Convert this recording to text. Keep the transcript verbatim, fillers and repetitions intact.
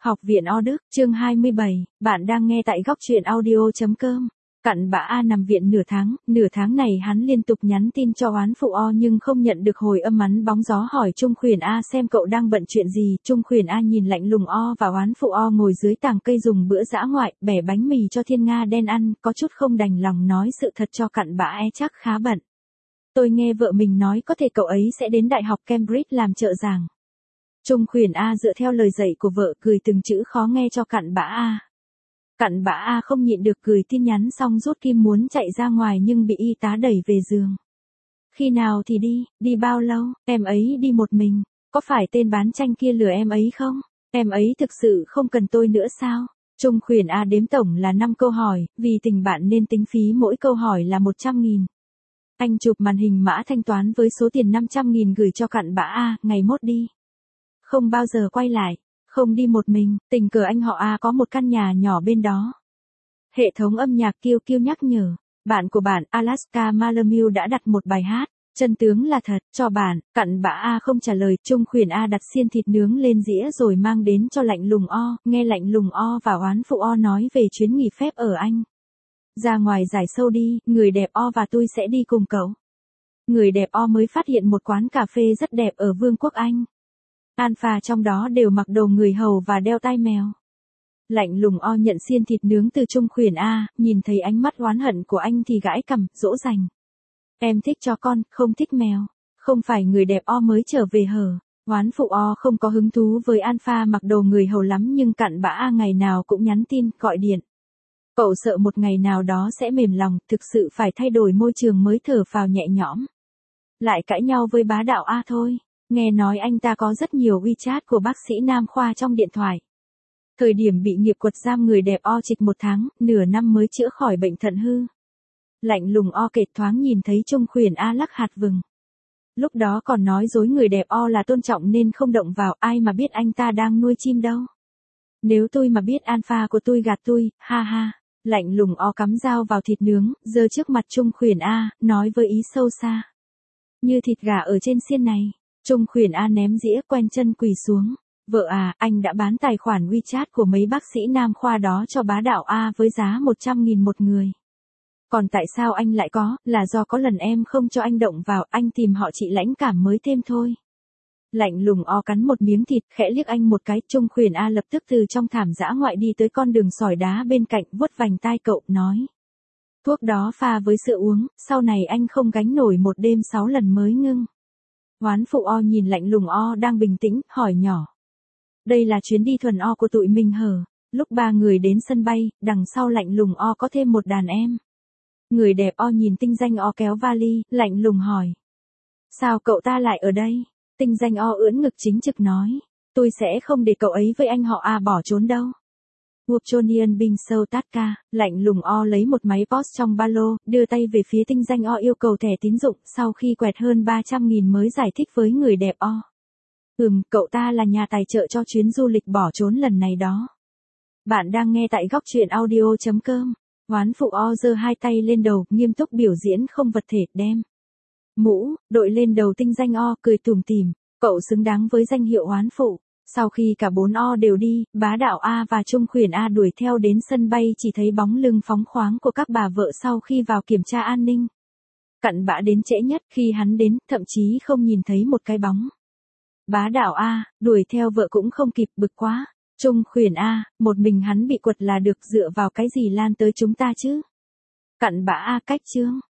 Học viện O Đức, chương hai mươi bảy, bạn đang nghe tại góc truyện audio.com. Cặn bã A nằm viện nửa tháng, nửa tháng này hắn liên tục nhắn tin cho oán phụ O nhưng không nhận được hồi âm. Hắn bóng gió hỏi Trung Khuyển A xem cậu đang bận chuyện gì. Trung Khuyển A nhìn lạnh lùng O và oán phụ O ngồi dưới tàng cây dùng bữa dã ngoại, bẻ bánh mì cho Thiên Nga đen ăn, có chút không đành lòng nói sự thật cho cặn bã E chắc khá bận. Tôi nghe vợ mình nói có thể cậu ấy sẽ đến Đại học Cambridge làm trợ giảng. Trung Khuyển A dựa theo lời dạy của vợ cười từng chữ khó nghe cho cặn bã A. Cặn bã A không nhịn được cười tin nhắn xong rút kim muốn chạy ra ngoài nhưng bị y tá đẩy về giường. Khi nào thì đi, đi bao lâu, em ấy đi một mình, có phải tên bán tranh kia lừa em ấy không? Em ấy thực sự không cần tôi nữa sao? Trung Khuyển A đếm tổng là năm câu hỏi, vì tình bạn nên tính phí mỗi câu hỏi là một trăm nghìn. Anh chụp màn hình mã thanh toán với số tiền năm trăm nghìn gửi cho cặn bã A, ngày mốt đi. Không bao giờ quay lại, không đi một mình, tình cờ anh họ A có một căn nhà nhỏ bên đó. Hệ thống âm nhạc kêu kêu nhắc nhở, bạn của bạn Alaska Malamute đã đặt một bài hát, chân tướng là thật, cho bạn. Cặn bã A không trả lời. Trung Khuyển A đặt xiên thịt nướng lên dĩa rồi mang đến cho lạnh lùng O, nghe lạnh lùng O và oán phụ O nói về chuyến nghỉ phép ở Anh. Ra ngoài giải sâu đi, người đẹp O và tôi sẽ đi cùng cậu. Người đẹp O mới phát hiện một quán cà phê rất đẹp ở Vương quốc Anh. Alpha trong đó đều mặc đồ người hầu và đeo tai mèo. Lạnh lùng O nhận xiên thịt nướng từ Trung Khuyển A, nhìn thấy ánh mắt oán hận của anh thì gãi cằm, dỗ dành. Em thích chó con, không thích mèo. Không phải người đẹp O mới trở về hở. Oán phụ O không có hứng thú với Alpha mặc đồ người hầu lắm nhưng cặn bã A ngày nào cũng nhắn tin, gọi điện. Cậu sợ một ngày nào đó sẽ mềm lòng, thực sự phải thay đổi môi trường mới thở phào nhẹ nhõm. Lại cãi nhau với bá đạo A thôi. Nghe nói anh ta có rất nhiều WeChat của bác sĩ nam khoa trong điện thoại. Thời điểm bị nghiệp quật giam người đẹp O trịch một tháng, nửa năm mới chữa khỏi bệnh thận hư. Lạnh lùng O kệt thoáng nhìn thấy Trung Khuyển A lắc hạt vừng. Lúc đó còn nói dối người đẹp O là tôn trọng nên không động vào, ai mà biết anh ta đang nuôi chim đâu. Nếu tôi mà biết Alpha của tôi gạt tôi, ha ha. Lạnh lùng O cắm dao vào thịt nướng, giơ trước mặt Trung Khuyển A, nói với ý sâu xa. Như thịt gà ở trên xiên này. Trung Khuyển A ném dĩa quen chân quỳ xuống. Vợ à, anh đã bán tài khoản WeChat của mấy bác sĩ nam khoa đó cho bá đạo A với giá một trăm nghìn một người. Còn tại sao anh lại có, là do có lần em không cho anh động vào, anh tìm họ chị lãnh cảm mới thêm thôi. Lạnh lùng O cắn một miếng thịt, khẽ liếc anh một cái. Trung Khuyển A lập tức từ trong thảm dã ngoại đi tới con đường sỏi đá bên cạnh, vuốt vành tai cậu, nói. Thuốc đó pha với sữa uống, sau này anh không gánh nổi một đêm sáu lần mới ngưng. Oán phụ O nhìn lạnh lùng O đang bình tĩnh, hỏi nhỏ. Đây là chuyến đi thuần O của tụi mình hở? Lúc ba người đến sân bay, đằng sau lạnh lùng O có thêm một đàn em. Người đẹp O nhìn tinh danh O kéo vali, lạnh lùng hỏi. Sao cậu ta lại ở đây? Tinh danh O ưỡn ngực chính trực nói. Tôi sẽ không để cậu ấy với anh họ A bỏ trốn đâu. Wupchonian Binh Sâu Tatka, lạnh lùng O lấy một máy pê ô ét trong ba lô, đưa tay về phía tinh danh O yêu cầu thẻ tín dụng, sau khi quẹt hơn ba trăm nghìn mới giải thích với người đẹp O. Ừm, cậu ta là nhà tài trợ cho chuyến du lịch bỏ trốn lần này đó. Bạn đang nghe tại góc truyện audio.com. Oán phụ O giơ hai tay lên đầu, nghiêm túc biểu diễn không vật thể, đem mũ, đội lên đầu tinh danh O, cười tủm tỉm. Cậu xứng đáng với danh hiệu oán phụ. Sau khi cả bốn O đều đi, bá đạo A và Trung Khuyển A đuổi theo đến sân bay chỉ thấy bóng lưng phóng khoáng của các bà vợ sau khi vào kiểm tra an ninh. Cặn bã đến trễ nhất, khi hắn đến, thậm chí không nhìn thấy một cái bóng. Bá đạo A, đuổi theo vợ cũng không kịp, bực quá. Trung Khuyển A, một mình hắn bị quật là được, dựa vào cái gì lan tới chúng ta chứ? Cặn bã A cách chương.